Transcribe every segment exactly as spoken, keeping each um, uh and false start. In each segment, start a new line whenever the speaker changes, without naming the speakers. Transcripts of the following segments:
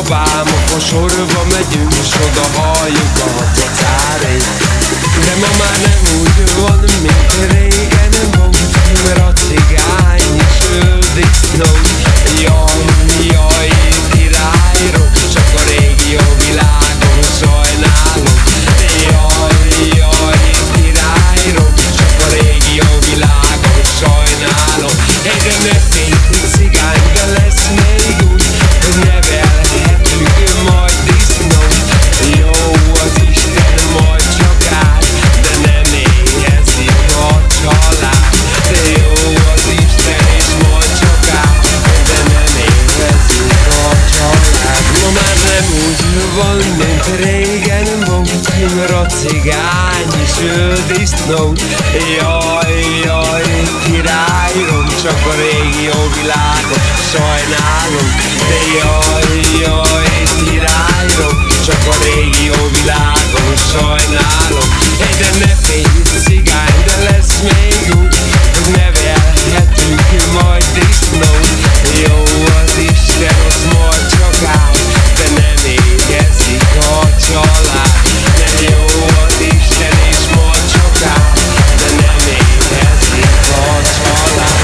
babám, a sorba megyünk, s oda halljuk a cacárét. De ma már nem úgy van, mint régen volt, mert a cigány is öldisznót. Jaj, jaj, királyról, csak a régi jó világon sajnálom. Jaj, jaj, királyról, csak a régi jó világon sajnálom. Egyre ne félj, cigány, de lesz még úgy, hogy nevelhetünk majd disznót. Jó az Isten, majd csak áll, de nem éhezik a család. De jó az Isten, és majd csak áll, de nem éhezik a család. Ma már nem úgy van, mint régen volt, mert a cigány is öldisznót. Jaj, jaj, királyom, csak a régi jó világot sajnálom. De jaj, jaj, királyom, csak a régi jó világon sajnálom. Egyre ne félj, cigány, de lesz még úgy, hogy nevelhetünk majd disznót. Jó az Isten, az majd csak áll, de nem éhezik a család. De jó az Isten, és majd csak áll, de nem éhezik a család.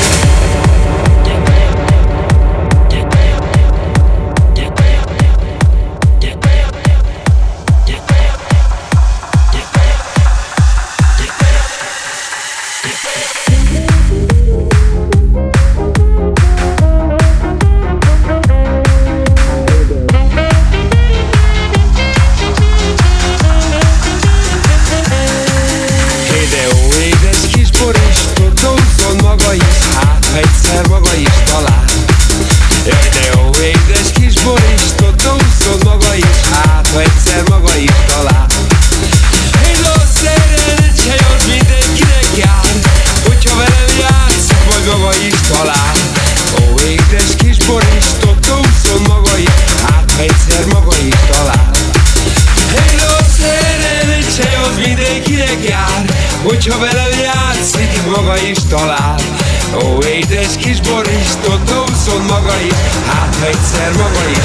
Egyszer maga is talál. Jaj, de jó, édes kis boristot, úszod maga is át, ha egyszer maga is talál. Én a szerencsé az mindenkinek jár, hogyha velem játszik, majd maga is talál. Ó, édes kis boristot, úszod maga is át, ha egyszer maga is talál. Én a szerencsé az mindenkinek jár, hogyha velem játszik, maga is talál. Ó, édes kis boristot, úszod maga is, hát ha egyszer maga is